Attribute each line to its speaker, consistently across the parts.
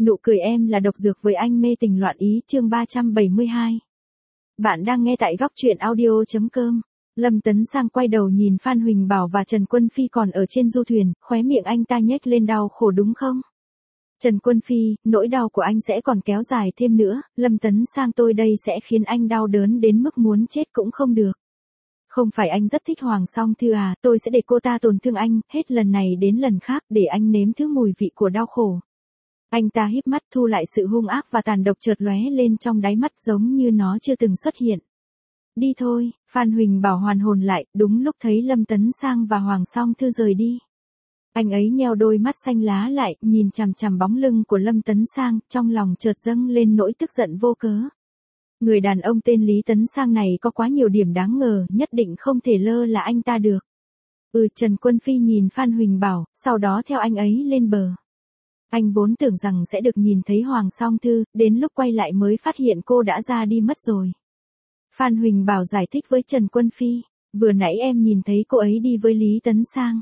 Speaker 1: Nụ cười em là độc dược với anh mê tình loạn ý chương 372. Bạn đang nghe tại góc truyện audio.com. Lâm Tấn Sang quay đầu nhìn Phan Huỳnh Bảo và Trần Quân Phi còn ở trên du thuyền, khóe miệng anh ta nhếch lên đau khổ đúng không? Trần Quân Phi, nỗi đau của anh sẽ còn kéo dài thêm nữa, Lâm Tấn Sang tôi đây sẽ khiến anh đau đớn đến mức muốn chết cũng không được. Không phải anh rất thích Hoàng Song Thư à, tôi sẽ để cô ta tổn thương anh, hết lần này đến lần khác để anh nếm thứ mùi vị của đau khổ. Anh ta híp mắt thu lại sự hung ác và tàn độc chợt lóe lên trong đáy mắt giống như nó chưa từng xuất hiện. Đi thôi, Phan Huỳnh Bảo hoàn hồn lại, đúng lúc thấy Lâm Tấn Sang và Hoàng Song Thư rời đi. Anh ấy nheo đôi mắt xanh lá lại, nhìn chằm chằm bóng lưng của Lâm Tấn Sang, trong lòng chợt dâng lên nỗi tức giận vô cớ. Người đàn ông tên Lý Tấn Sang này có quá nhiều điểm đáng ngờ, nhất định không thể lơ là anh ta được. Trần Quân Phi nhìn Phan Huỳnh Bảo, sau đó theo anh ấy lên bờ. Anh vốn tưởng rằng sẽ được nhìn thấy Hoàng Song Thư, đến lúc quay lại mới phát hiện cô đã ra đi mất rồi. Phan Huỳnh Bảo giải thích với Trần Quân Phi, vừa nãy em nhìn thấy cô ấy đi với Lý Tấn Sang.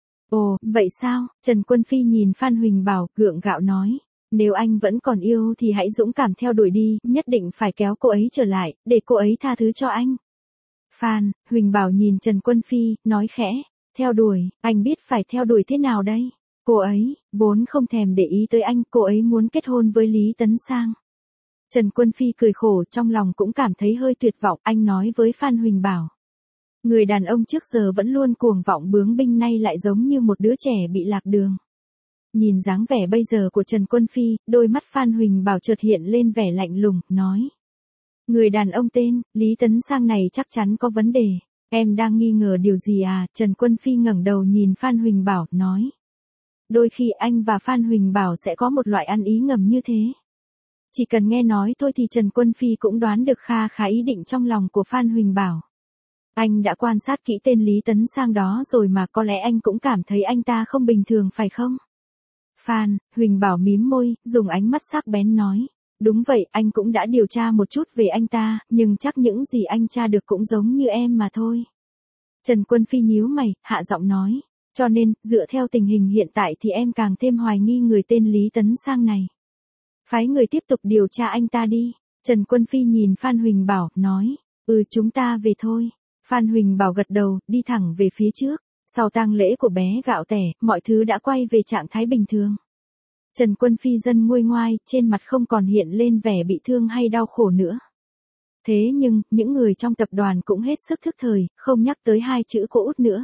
Speaker 1: Ồ, vậy sao? Trần Quân Phi nhìn Phan Huỳnh Bảo, gượng gạo nói. Nếu anh vẫn còn yêu thì hãy dũng cảm theo đuổi đi, nhất định phải kéo cô ấy trở lại, để cô ấy tha thứ cho anh. Phan Huỳnh Bảo nhìn Trần Quân Phi, nói khẽ, theo đuổi, anh biết phải theo đuổi thế nào đây? Cô ấy, vốn không thèm để ý tới anh, cô ấy muốn kết hôn với Lý Tấn Sang. Trần Quân Phi cười khổ, trong lòng cũng cảm thấy hơi tuyệt vọng, anh nói với Phan Huỳnh Bảo. Người đàn ông trước giờ vẫn luôn cuồng vọng bướng binh nay lại giống như một đứa trẻ bị lạc đường. Nhìn dáng vẻ bây giờ của Trần Quân Phi, đôi mắt Phan Huỳnh Bảo chợt hiện lên vẻ lạnh lùng, nói. Người đàn ông tên Lý Tấn Sang này chắc chắn có vấn đề. Em đang nghi ngờ điều gì à? Trần Quân Phi ngẩng đầu nhìn Phan Huỳnh Bảo, nói. Đôi khi anh và Phan Huỳnh Bảo sẽ có một loại ăn ý ngầm như thế. Chỉ cần nghe nói thôi thì Trần Quân Phi cũng đoán được kha khá ý định trong lòng của Phan Huỳnh Bảo. Anh đã quan sát kỹ tên Lý Tấn Sang đó rồi mà có lẽ anh cũng cảm thấy anh ta không bình thường phải không? Phan Huỳnh Bảo mím môi, dùng ánh mắt sắc bén nói. Đúng vậy, anh cũng đã điều tra một chút về anh ta, nhưng chắc những gì anh tra được cũng giống như em mà thôi. Trần Quân Phi nhíu mày, hạ giọng nói. Cho nên, dựa theo tình hình hiện tại thì em càng thêm hoài nghi người tên Lý Tấn Sang này. Phái người tiếp tục điều tra anh ta đi. Trần Quân Phi nhìn Phan Huỳnh Bảo, nói. Chúng ta về thôi. Phan Huỳnh Bảo gật đầu, đi thẳng về phía trước. Sau tang lễ của bé Gạo Tẻ, mọi thứ đã quay về trạng thái bình thường. Trần Quân Phi dân nguôi ngoai, trên mặt không còn hiện lên vẻ bị thương hay đau khổ nữa. Thế nhưng, những người trong tập đoàn cũng hết sức thức thời, không nhắc tới hai chữ cô út nữa.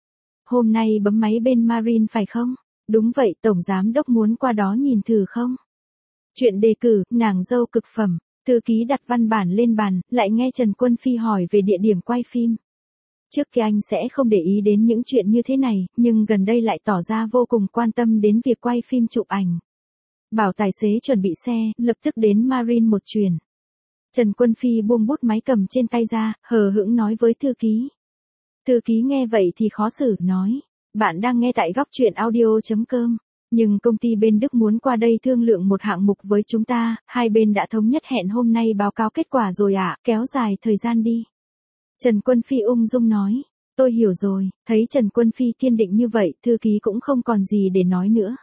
Speaker 1: Hôm nay bấm máy bên Marine phải không? Đúng vậy, Tổng Giám Đốc muốn qua đó nhìn thử không? Chuyện đề cử, nàng dâu cực phẩm, thư ký đặt văn bản lên bàn, lại nghe Trần Quân Phi hỏi về địa điểm quay phim. Trước kia anh sẽ không để ý đến những chuyện như thế này, nhưng gần đây lại tỏ ra vô cùng quan tâm đến việc quay phim chụp ảnh. Bảo tài xế chuẩn bị xe, lập tức đến Marine một chuyến. Trần Quân Phi buông bút máy cầm trên tay ra, hờ hững nói với thư ký. Thư ký nghe vậy thì khó xử, nói. Bạn đang nghe tại góc truyện audio.com. Nhưng công ty bên Đức muốn qua đây thương lượng một hạng mục với chúng ta, hai bên đã thống nhất hẹn hôm nay báo cáo kết quả rồi ạ, kéo dài thời gian đi. Trần Quân Phi ung dung nói. Tôi hiểu rồi, thấy Trần Quân Phi kiên định như vậy, thư ký cũng không còn gì để nói nữa.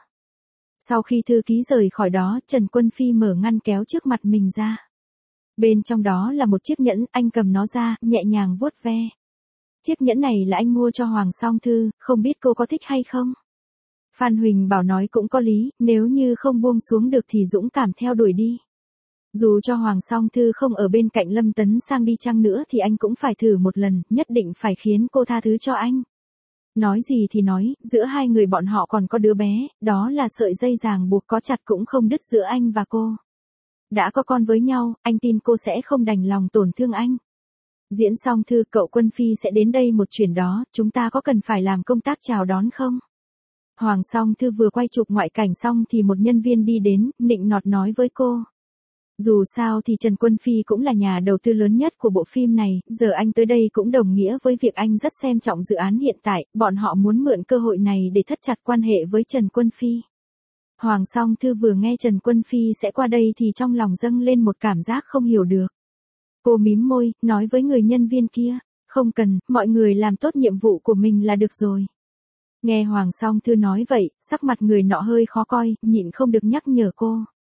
Speaker 1: Sau khi thư ký rời khỏi đó, Trần Quân Phi mở ngăn kéo trước mặt mình ra. Bên trong đó là một chiếc nhẫn, anh cầm nó ra, nhẹ nhàng vuốt ve. Chiếc nhẫn này là anh mua cho Hoàng Song Thư, không biết cô có thích hay không? Phan Huỳnh Bảo nói cũng có lý, nếu như không buông xuống được thì dũng cảm theo đuổi đi. Dù cho Hoàng Song Thư không ở bên cạnh Lâm Tấn Sang đi chăng nữa thì anh cũng phải thử một lần, nhất định phải khiến cô tha thứ cho anh. Nói gì thì nói, giữa hai người bọn họ còn có đứa bé, đó là sợi dây ràng buộc có chặt cũng không đứt giữa anh và cô. Đã có con với nhau, anh tin cô sẽ không đành lòng tổn thương anh. Diễn xong Thư, cậu Quân Phi sẽ đến đây một chuyến đó, chúng ta có cần phải làm công tác chào đón không? Hoàng Song Thư vừa quay chụp ngoại cảnh xong thì một nhân viên đi đến, nịnh nọt nói với cô. Dù sao thì Trần Quân Phi cũng là nhà đầu tư lớn nhất của bộ phim này, giờ anh tới đây cũng đồng nghĩa với việc anh rất xem trọng dự án hiện tại, bọn họ muốn mượn cơ hội này để thắt chặt quan hệ với Trần Quân Phi. Hoàng Song Thư vừa nghe Trần Quân Phi sẽ qua đây thì trong lòng dâng lên một cảm giác không hiểu được. Cô mím môi, nói với người nhân viên kia, không cần, mọi người làm tốt nhiệm vụ của mình là được rồi. Nghe Hoàng Song Thư nói vậy, sắc mặt người nọ hơi khó coi, nhịn không được nhắc nhở cô.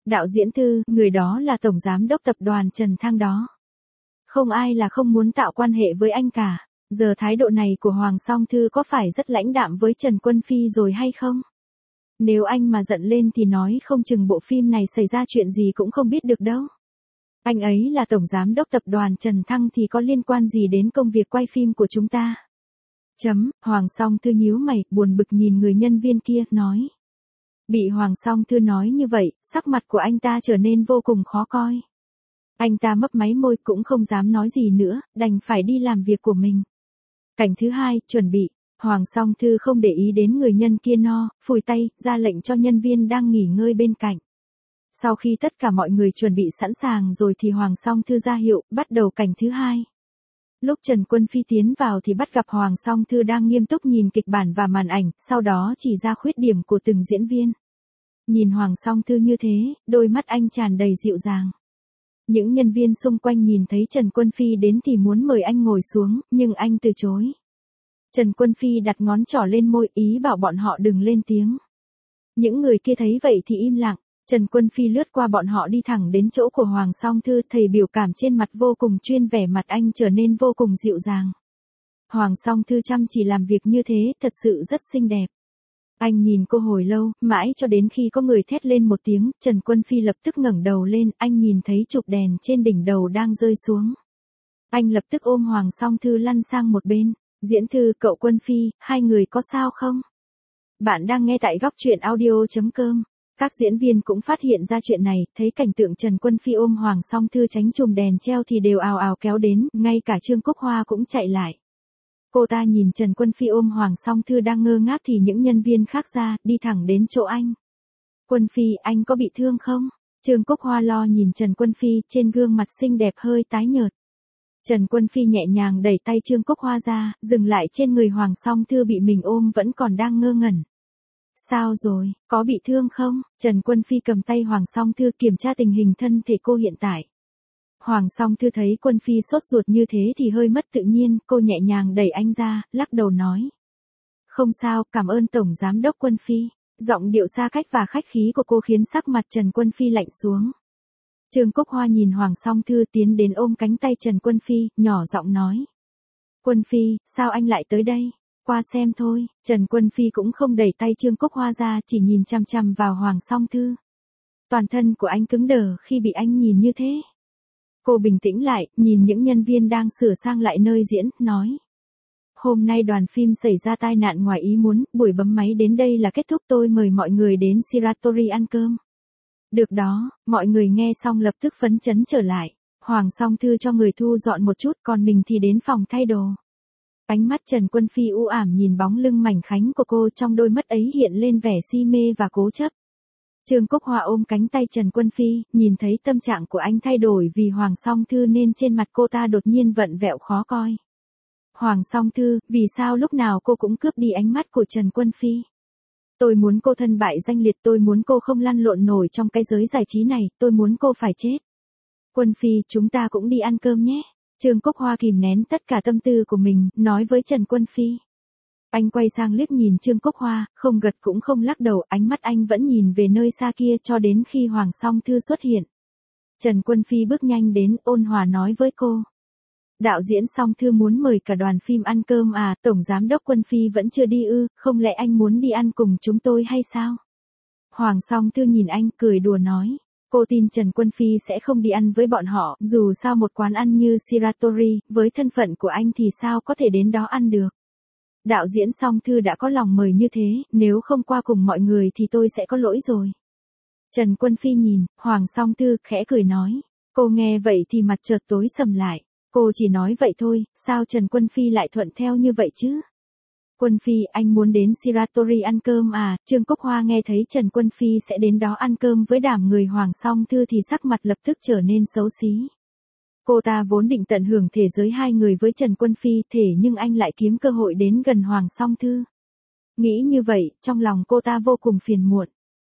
Speaker 1: Đạo diễn Thư, người đó là tổng giám đốc tập đoàn Trần Thăng đó. Không ai là không muốn tạo quan hệ với anh cả. Giờ thái độ này của Hoàng Song Thư có phải rất lãnh đạm với Trần Quân Phi rồi hay không? Nếu anh mà giận lên thì nói không chừng bộ phim này xảy ra chuyện gì cũng không biết được đâu. Anh ấy là tổng giám đốc tập đoàn Trần Thăng thì có liên quan gì đến công việc quay phim của chúng ta? Hoàng Song Thư nhíu mày, buồn bực nhìn người nhân viên kia, nói. Bị Hoàng Song Thư nói như vậy, sắc mặt của anh ta trở nên vô cùng khó coi. Anh ta mấp máy môi cũng không dám nói gì nữa, đành phải đi làm việc của mình. Cảnh thứ hai, chuẩn bị. Hoàng Song Thư không để ý đến người nhân kia phủi tay, ra lệnh cho nhân viên đang nghỉ ngơi bên cạnh. Sau khi tất cả mọi người chuẩn bị sẵn sàng rồi thì Hoàng Song Thư ra hiệu, bắt đầu cảnh thứ hai. Lúc Trần Quân Phi tiến vào thì bắt gặp Hoàng Song Thư đang nghiêm túc nhìn kịch bản và màn ảnh, sau đó chỉ ra khuyết điểm của từng diễn viên. Nhìn Hoàng Song Thư như thế, đôi mắt anh tràn đầy dịu dàng. Những nhân viên xung quanh nhìn thấy Trần Quân Phi đến thì muốn mời anh ngồi xuống, nhưng anh từ chối. Trần Quân Phi đặt ngón trỏ lên môi, ý bảo bọn họ đừng lên tiếng. Những người kia thấy vậy thì im lặng. Trần Quân Phi lướt qua bọn họ đi thẳng đến chỗ của Hoàng Song Thư, thầy biểu cảm trên mặt vô cùng chuyên, vẻ mặt anh trở nên vô cùng dịu dàng. Hoàng Song Thư chăm chỉ làm việc như thế, thật sự rất xinh đẹp. Anh nhìn cô hồi lâu, mãi cho đến khi có người thét lên một tiếng, Trần Quân Phi lập tức ngẩng đầu lên, anh nhìn thấy chụp đèn trên đỉnh đầu đang rơi xuống. Anh lập tức ôm Hoàng Song Thư lăn sang một bên. Diễn Thư, cậu Quân Phi, hai người có sao không? Bạn đang nghe tại góc truyện audio.com. Các diễn viên cũng phát hiện ra chuyện này, thấy cảnh tượng Trần Quân Phi ôm Hoàng Song Thư tránh chùm đèn treo thì đều ào ào kéo đến, ngay cả Trương Cúc Hoa cũng chạy lại. Cô ta nhìn Trần Quân Phi ôm Hoàng Song Thư đang ngơ ngác thì những nhân viên khác ra, đi thẳng đến chỗ anh. Quân Phi, anh có bị thương không? Trương Cúc Hoa lo nhìn Trần Quân Phi, trên gương mặt xinh đẹp hơi tái nhợt. Trần Quân Phi nhẹ nhàng đẩy tay Trương Cúc Hoa ra, dừng lại trên người Hoàng Song Thư bị mình ôm vẫn còn đang ngơ ngẩn. Sao rồi, có bị thương không? Trần Quân Phi cầm tay Hoàng Song Thư kiểm tra tình hình thân thể cô hiện tại. Hoàng Song Thư thấy Quân Phi sốt ruột như thế thì hơi mất tự nhiên, cô nhẹ nhàng đẩy anh ra, lắc đầu nói. Không sao, cảm ơn Tổng Giám đốc Quân Phi. Giọng điệu xa cách và khách khí của cô khiến sắc mặt Trần Quân Phi lạnh xuống. Trương Cúc Hoa nhìn Hoàng Song Thư tiến đến ôm cánh tay Trần Quân Phi, nhỏ giọng nói. Quân Phi, sao anh lại tới đây? Qua xem thôi. Trần Quân Phi cũng không đẩy tay Trương Cúc Hoa ra, chỉ nhìn chằm chằm vào Hoàng Song Thư. Toàn thân của anh cứng đờ khi bị anh nhìn như thế. Cô bình tĩnh lại, nhìn những nhân viên đang sửa sang lại nơi diễn, nói. Hôm nay đoàn phim xảy ra tai nạn ngoài ý muốn, buổi bấm máy đến đây là kết thúc, tôi mời mọi người đến Shiratori ăn cơm. Được đó, mọi người nghe xong lập tức phấn chấn trở lại. Hoàng Song Thư cho người thu dọn một chút, còn mình thì đến phòng thay đồ. Ánh mắt Trần Quân Phi u ảm nhìn bóng lưng mảnh khảnh của cô, trong đôi mắt ấy hiện lên vẻ si mê và cố chấp. Trương Cúc Hoa ôm cánh tay Trần Quân Phi, nhìn thấy tâm trạng của anh thay đổi vì Hoàng Song Thư nên trên mặt cô ta đột nhiên vặn vẹo khó coi. Hoàng Song Thư, vì sao lúc nào cô cũng cướp đi ánh mắt của Trần Quân Phi? Tôi muốn cô thân bại danh liệt, tôi muốn cô không lăn lộn nổi trong cái giới giải trí này, tôi muốn cô phải chết. Quân Phi, chúng ta cũng đi ăn cơm nhé. Trương Cúc Hoa kìm nén tất cả tâm tư của mình, nói với Trần Quân Phi. Anh quay sang liếc nhìn Trương Cúc Hoa, không gật cũng không lắc đầu, ánh mắt anh vẫn nhìn về nơi xa kia cho đến khi Hoàng Song Thư xuất hiện. Trần Quân Phi bước nhanh đến, ôn hòa nói với cô. Đạo diễn Song Thư muốn mời cả đoàn phim ăn cơm à, Tổng Giám đốc Quân Phi vẫn chưa đi ư, không lẽ anh muốn đi ăn cùng chúng tôi hay sao? Hoàng Song Thư nhìn anh, cười đùa nói. Cô tin Trần Quân Phi sẽ không đi ăn với bọn họ, dù sao một quán ăn như Shiratori, với thân phận của anh thì sao có thể đến đó ăn được. Đạo diễn Song Thư đã có lòng mời như thế, nếu không qua cùng mọi người thì tôi sẽ có lỗi rồi. Trần Quân Phi nhìn, Hoàng Song Thư khẽ cười nói. Cô nghe vậy thì mặt chợt tối sầm lại. Cô chỉ nói vậy thôi, sao Trần Quân Phi lại thuận theo như vậy chứ? Quân Phi, anh muốn đến Shiratori ăn cơm à? Trương Cúc Hoa nghe thấy Trần Quân Phi sẽ đến đó ăn cơm với đám người Hoàng Song Thư thì sắc mặt lập tức trở nên xấu xí. Cô ta vốn định tận hưởng thể giới hai người với Trần Quân Phi, thế nhưng anh lại kiếm cơ hội đến gần Hoàng Song Thư. Nghĩ như vậy, trong lòng cô ta vô cùng phiền muộn.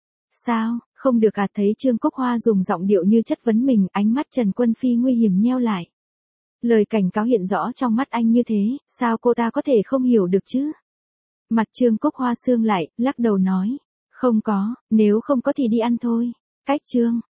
Speaker 1: Sao, không được à? Thấy Trương Cúc Hoa dùng giọng điệu như chất vấn mình, ánh mắt Trần Quân Phi nguy hiểm nheo lại. Lời cảnh cáo hiện rõ trong mắt anh như thế, sao cô ta có thể không hiểu được chứ? Mặt Trương Cúc Hoa sương lại, lắc đầu nói. Không có, nếu không có thì đi ăn thôi. Cách chương